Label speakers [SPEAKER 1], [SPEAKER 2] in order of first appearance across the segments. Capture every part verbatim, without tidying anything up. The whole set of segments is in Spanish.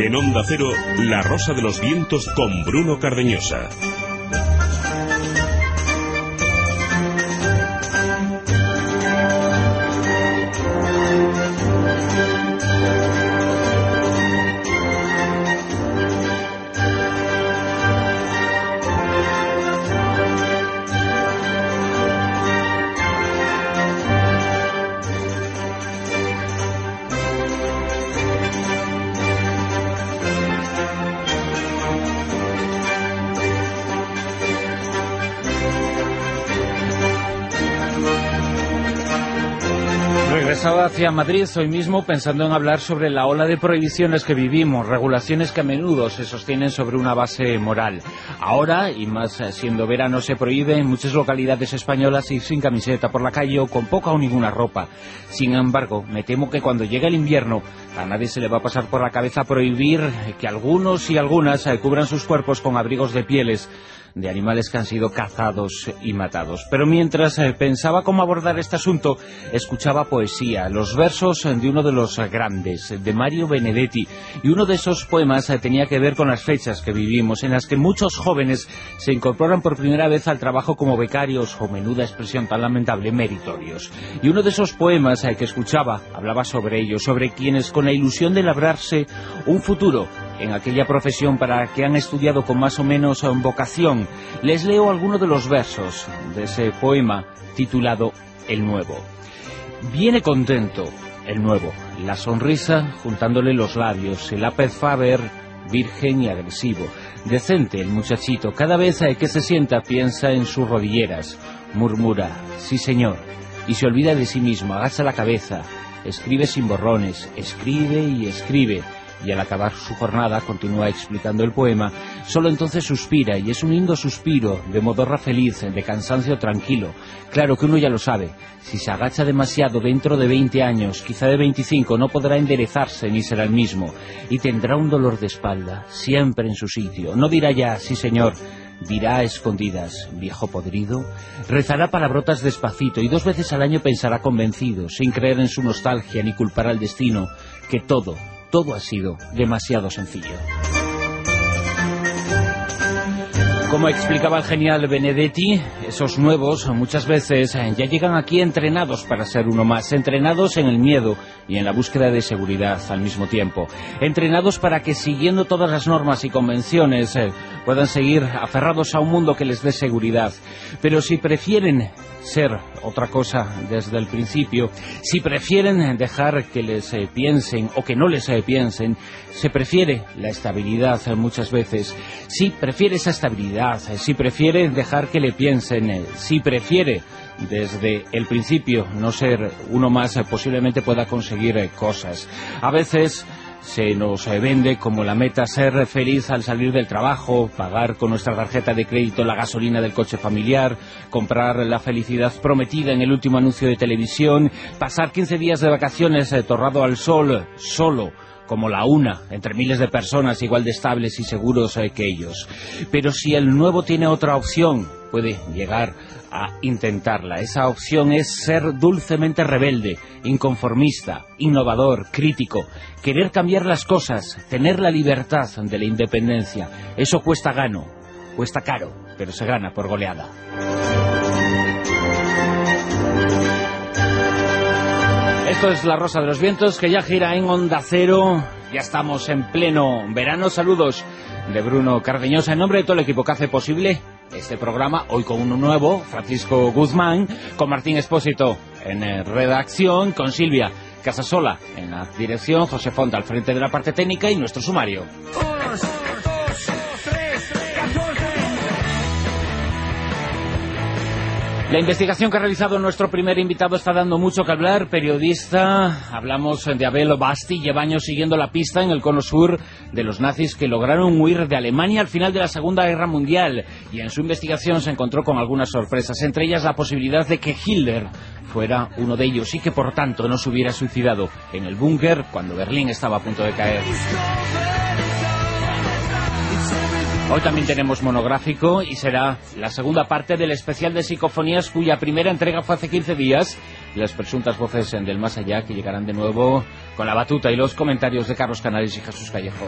[SPEAKER 1] En Onda Cero, La Rosa de los Vientos con Bruno Cardeñosa.
[SPEAKER 2] Regresaba hacia Madrid hoy mismo pensando en hablar sobre la ola de prohibiciones que vivimos, regulaciones que a menudo se sostienen sobre una base moral. Ahora, y más siendo verano, se prohíbe en muchas localidades españolas ir sin camiseta por la calle o con poca o ninguna ropa. Sin embargo, me temo que cuando llegue el invierno a nadie se le va a pasar por la cabeza prohibir que algunos y algunas cubran sus cuerpos con abrigos de pieles de animales que han sido cazados y matados. Pero mientras eh, pensaba cómo abordar este asunto, escuchaba poesía, los versos de uno de los grandes, de Mario Benedetti, y uno de esos poemas eh, tenía que ver con las fechas que vivimos, en las que muchos jóvenes se incorporan por primera vez al trabajo como becarios, o menuda expresión tan lamentable, meritorios. Y uno de esos poemas eh, que escuchaba hablaba sobre ello, sobre quienes con la ilusión de labrarse un futuro en aquella profesión para que han estudiado con más o menos vocación. Les leo algunos de los versos de ese poema titulado El Nuevo. Viene contento el nuevo, la sonrisa juntándole los labios, el Apple Faber virgen y agresivo. Decente el muchachito, cada vez que se sienta piensa en sus rodilleras, murmura, sí señor, y se olvida de sí mismo, agacha la cabeza, escribe sin borrones, escribe y escribe. Y al acabar su jornada, continúa explicando el poema, solo entonces suspira, y es un lindo suspiro, de modorra feliz, de cansancio tranquilo. Claro que uno ya lo sabe, si se agacha demasiado dentro de veinte años, quizá de veinticinco, no podrá enderezarse ni será el mismo, y tendrá un dolor de espalda, siempre en su sitio. No dirá ya, sí señor, dirá a escondidas, viejo podrido, rezará palabrotas despacito, y dos veces al año pensará convencido, sin creer en su nostalgia ni culpar al destino, que todo, todo ha sido demasiado sencillo. Como explicaba el genial Benedetti, esos nuevos muchas veces ya llegan aquí entrenados para ser uno más, entrenados en el miedo y en la búsqueda de seguridad al mismo tiempo, entrenados para que siguiendo todas las normas y convenciones eh, puedan seguir aferrados a un mundo que les dé seguridad. Pero si prefieren ser otra cosa desde el principio, si prefieren dejar que les eh, piensen o que no les eh, piensen, se prefiere la estabilidad eh, muchas veces, si prefiere esa estabilidad, eh, si prefiere dejar que le piensen, eh, si prefiere desde el principio no ser uno más, eh, posiblemente pueda conseguir eh, cosas. A veces se nos vende como la meta ser feliz al salir del trabajo, pagar con nuestra tarjeta de crédito la gasolina del coche familiar, comprar la felicidad prometida en el último anuncio de televisión, pasar quince días de vacaciones eh, torrado al sol, solo, como la una, entre miles de personas igual de estables y seguros eh, que ellos. Pero si el nuevo tiene otra opción, puede llegar a intentarla. Esa opción es ser dulcemente rebelde, inconformista, innovador, crítico, querer cambiar las cosas, tener la libertad de la independencia. Eso cuesta gano, cuesta caro, pero se gana por goleada. Esto es La Rosa de los Vientos, que ya gira en Onda Cero. Ya estamos en pleno verano. Saludos de Bruno Cardeñosa en nombre de todo el equipo que hace posible este programa, hoy con uno nuevo, Francisco Guzmán, con Martín Expósito en eh, redacción, con Silvia Casasola en la dirección, José Fonta al frente de la parte técnica y nuestro sumario. La investigación que ha realizado nuestro primer invitado está dando mucho que hablar, periodista. Hablamos de Abel Basti, lleva años siguiendo la pista en el cono sur de los nazis que lograron huir de Alemania al final de la Segunda Guerra Mundial, y en su investigación se encontró con algunas sorpresas, entre ellas la posibilidad de que Hitler fuera uno de ellos y que por tanto no se hubiera suicidado en el búnker cuando Berlín estaba a punto de caer. Hoy también tenemos monográfico y será la segunda parte del especial de psicofonías cuya primera entrega fue hace quince días y las presuntas voces del más allá, que llegarán de nuevo con la batuta y los comentarios de Carlos Canales y Jesús Callejo.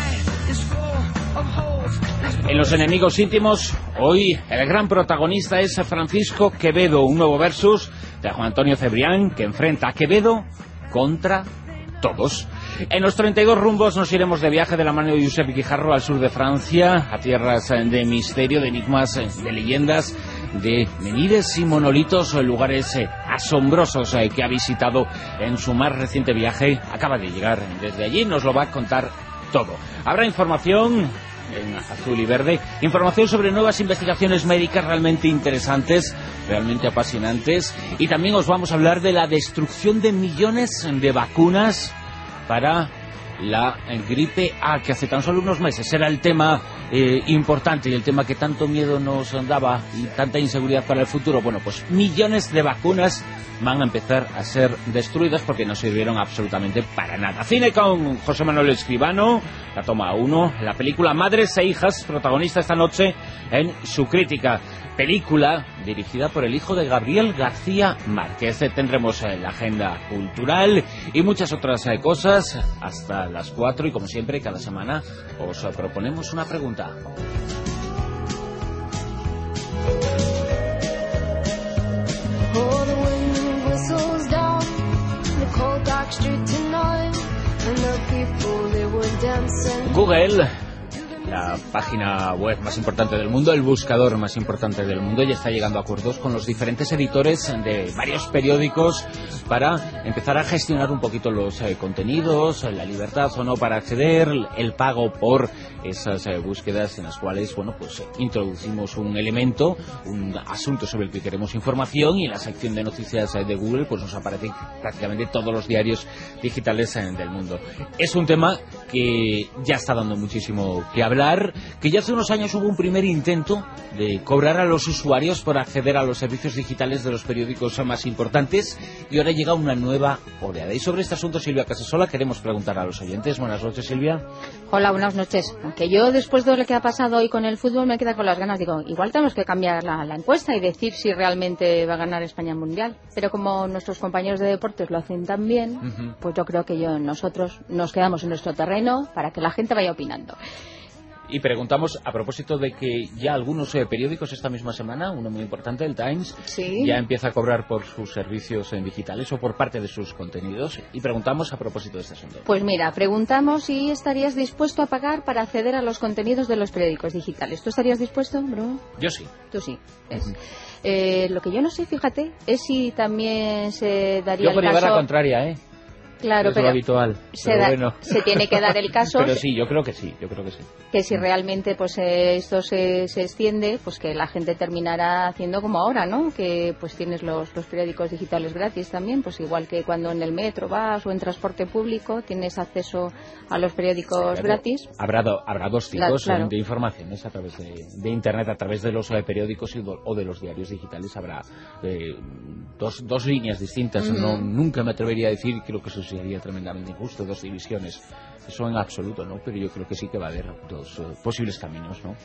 [SPEAKER 2] En Los enemigos íntimos, hoy el gran protagonista es Francisco Quevedo, un nuevo versus de Juan Antonio Cebrián, que enfrenta a Quevedo contra todos. En los treinta y dos rumbos nos iremos de viaje de la mano de Josep Guijarro al sur de Francia, a tierras de misterio, de enigmas, de leyendas, de menires y monolitos, lugares asombrosos que ha visitado en su más reciente viaje. Acaba de llegar desde allí, nos lo va a contar todo. Habrá información en azul y verde, información sobre nuevas investigaciones médicas realmente interesantes, realmente apasionantes, y también os vamos a hablar de la destrucción de millones de vacunas para la gripe A, que hace tan solo unos meses era el tema eh, importante y el tema que tanto miedo nos daba y tanta inseguridad para el futuro. Bueno, pues millones de vacunas van a empezar a ser destruidas porque no sirvieron absolutamente para nada. Cine con José Manuel Escribano, la toma uno, la película Madres e Hijas, protagonista esta noche en Su Crítica. Película dirigida por el hijo de Gabriel García Márquez. Tendremos eh, la agenda cultural y muchas otras eh, cosas hasta las cuatro, y como siempre cada semana os eh, proponemos una pregunta. Google, la página web más importante del mundo, el buscador más importante del mundo, ya está llegando a acuerdos con los diferentes editores de varios periódicos para empezar a gestionar un poquito los eh, contenidos, la libertad o no para acceder, el pago por esas eh, búsquedas en las cuales, bueno, pues introducimos un elemento, un asunto sobre el que queremos información, y en la sección de noticias eh, de Google pues nos aparecen prácticamente todos los diarios digitales eh, del mundo. Es un tema que ya está dando muchísimo que hablar, que ya hace unos años hubo un primer intento de cobrar a los usuarios por acceder a los servicios digitales de los periódicos más importantes, y ahora llega una nueva oleada. Y sobre este asunto, Silvia Casasola, queremos preguntar a los oyentes. Buenas noches, Silvia.
[SPEAKER 3] Hola, buenas noches. Aunque yo, después de lo que ha pasado hoy con el fútbol, me queda con las ganas. Digo, igual tenemos que cambiar la, la encuesta y decir si realmente va a ganar España el Mundial. Pero como nuestros compañeros de deportes lo hacen tan bien, uh-huh. pues yo creo que yo, nosotros nos quedamos en nuestro terreno para que la gente vaya opinando.
[SPEAKER 2] Y preguntamos, a propósito de que ya algunos eh, periódicos esta misma semana, uno muy importante, el Times,
[SPEAKER 3] ¿sí?
[SPEAKER 2] ya empieza a cobrar por sus servicios en digitales o por parte de sus contenidos. Y preguntamos a propósito de este asunto.
[SPEAKER 3] Pues mira, preguntamos si estarías dispuesto a pagar para acceder a los contenidos de los periódicos digitales. ¿Tú estarías dispuesto, bro?
[SPEAKER 2] Yo sí.
[SPEAKER 3] Tú sí. ¿Ves? Uh-huh. eh, lo que yo no sé, fíjate, es si también se daría
[SPEAKER 2] yo por
[SPEAKER 3] el caso...
[SPEAKER 2] llevar la contraria, ¿eh?
[SPEAKER 3] Claro,
[SPEAKER 2] es
[SPEAKER 3] pero,
[SPEAKER 2] lo habitual,
[SPEAKER 3] se,
[SPEAKER 2] pero
[SPEAKER 3] da,
[SPEAKER 2] bueno.
[SPEAKER 3] se tiene que dar el caso.
[SPEAKER 2] Pero sí, yo creo que sí, yo creo que sí.
[SPEAKER 3] Que si realmente pues eh, esto se, se extiende, pues que la gente terminará haciendo como ahora, ¿no? Que pues tienes los, los periódicos digitales gratis también, pues igual que cuando en el metro vas o en transporte público tienes acceso a los periódicos
[SPEAKER 2] sí,
[SPEAKER 3] gratis.
[SPEAKER 2] Habrá, do, habrá dos tipos
[SPEAKER 3] claro.
[SPEAKER 2] de informaciones a través de, de Internet, a través de los eh, periódicos y do, o de los diarios digitales. Habrá eh, dos, dos líneas distintas. Mm. No, nunca me atrevería a decir, creo que eso sería tremendamente injusto, dos divisiones. Eso en absoluto, ¿no? Pero yo creo que sí que va a haber dos uh, posibles caminos, ¿no?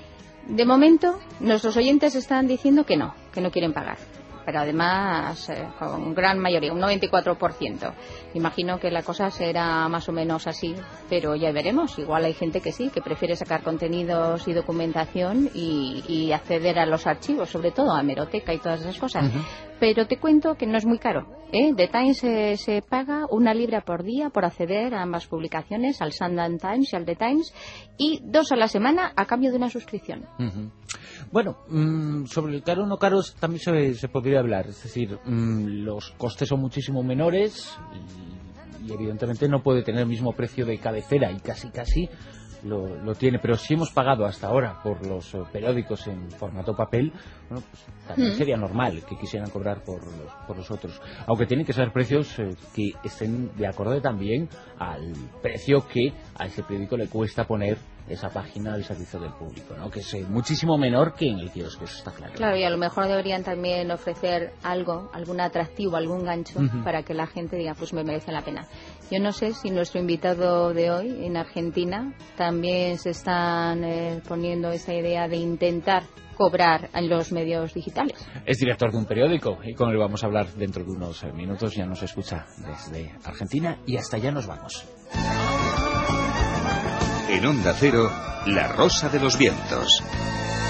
[SPEAKER 3] De momento, nuestros oyentes están diciendo que no, que no quieren pagar. Pero además, eh, con gran mayoría, un noventa y cuatro por ciento. Imagino que la cosa será más o menos así, pero ya veremos. Igual hay gente que sí, que prefiere sacar contenidos y documentación y, y acceder a los archivos, sobre todo a hemeroteca y todas esas cosas. Uh-huh. Pero te cuento que no es muy caro, ¿eh? The Times eh, se paga una libra por día por acceder a ambas publicaciones, al Sunday Times y al The Times, y dos a la semana a cambio de una suscripción.
[SPEAKER 2] Uh-huh. Bueno, mmm, sobre el caro o no caro también se, se podría hablar. Es decir, mmm, los costes son muchísimo menores y, y evidentemente no puede tener el mismo precio de cabecera, y casi casi Lo, lo tiene, pero si hemos pagado hasta ahora por los uh, periódicos en formato papel, bueno, pues también mm. sería normal que quisieran cobrar por los, por los otros, aunque tienen que ser precios eh, que estén de acorde también al precio que a ese periódico le cuesta poner esa página al servicio del público, ¿no? Que es eh, muchísimo menor que en el kiosco, eso está claro.
[SPEAKER 3] Claro, y a lo mejor deberían también ofrecer algo, algún atractivo, algún gancho, uh-huh. para que la gente diga, pues me merece la pena. Yo no sé si nuestro invitado de hoy en Argentina también se están eh, poniendo esa idea de intentar cobrar en los medios digitales.
[SPEAKER 2] Es director de un periódico y con él vamos a hablar dentro de unos minutos. Ya nos escucha desde Argentina y hasta allá nos vamos.
[SPEAKER 1] En Onda Cero, La Rosa de los Vientos.